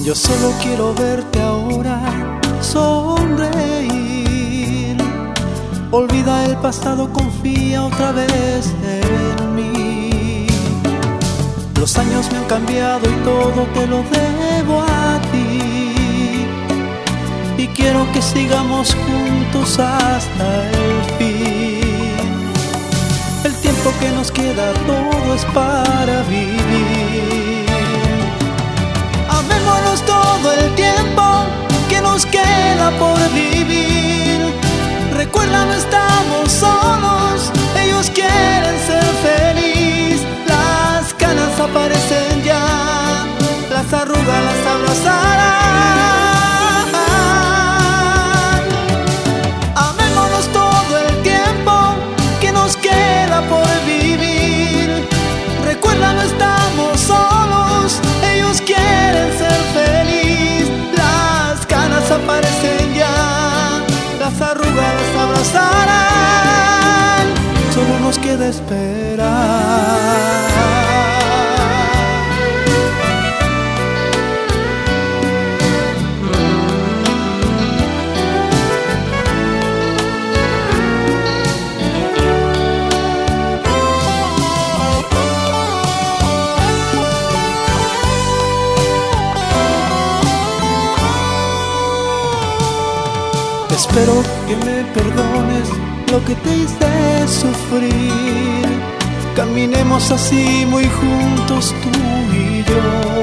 Yo solo quiero verte ahora sonreír. Olvida el pasado, confía otra vez en mí. Los años me han cambiado y todo te lo debo a ti. Y quiero que sigamos juntos hasta el fin. El tiempo que nos queda todo es para vivir. Amémonos todo el tiempo que nos queda por vivir. Recuerda, no estamos solos, ellos quieren ser feliz. Las canas aparecen ya, las arrugas las abrazarán. Amémonos todo el tiempo que nos queda por vivir. Recuerda, no estamos solos, ellos quieren ser feliz. Las canas aparecen ya, las arrugas las abrazarán. Solo nos queda esperar. Espero que me perdones lo que te hice sufrir. Caminemos así muy juntos tú y yo,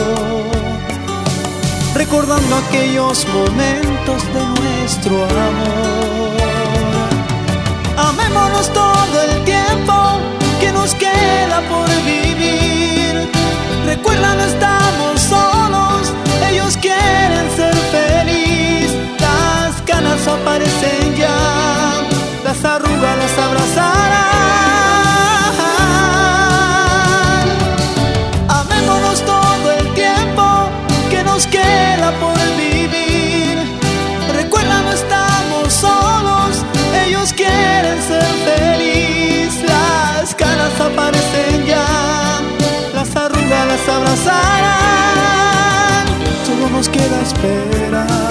recordando aquellos momentos de nuestro amor. Amémonos todo el tiempo que nos queda por vivir. Recuerda, no estamos solos, ellos quieren ser feliz. Las canas aparecen ya, las arrugas las abrazarán. Amémonos todo el tiempo que nos queda por vivir. Recuerda, no estamos solos, ellos quieren ser feliz. Las canas aparecen ya, las arrugas las abrazarán. Solo nos queda esperar.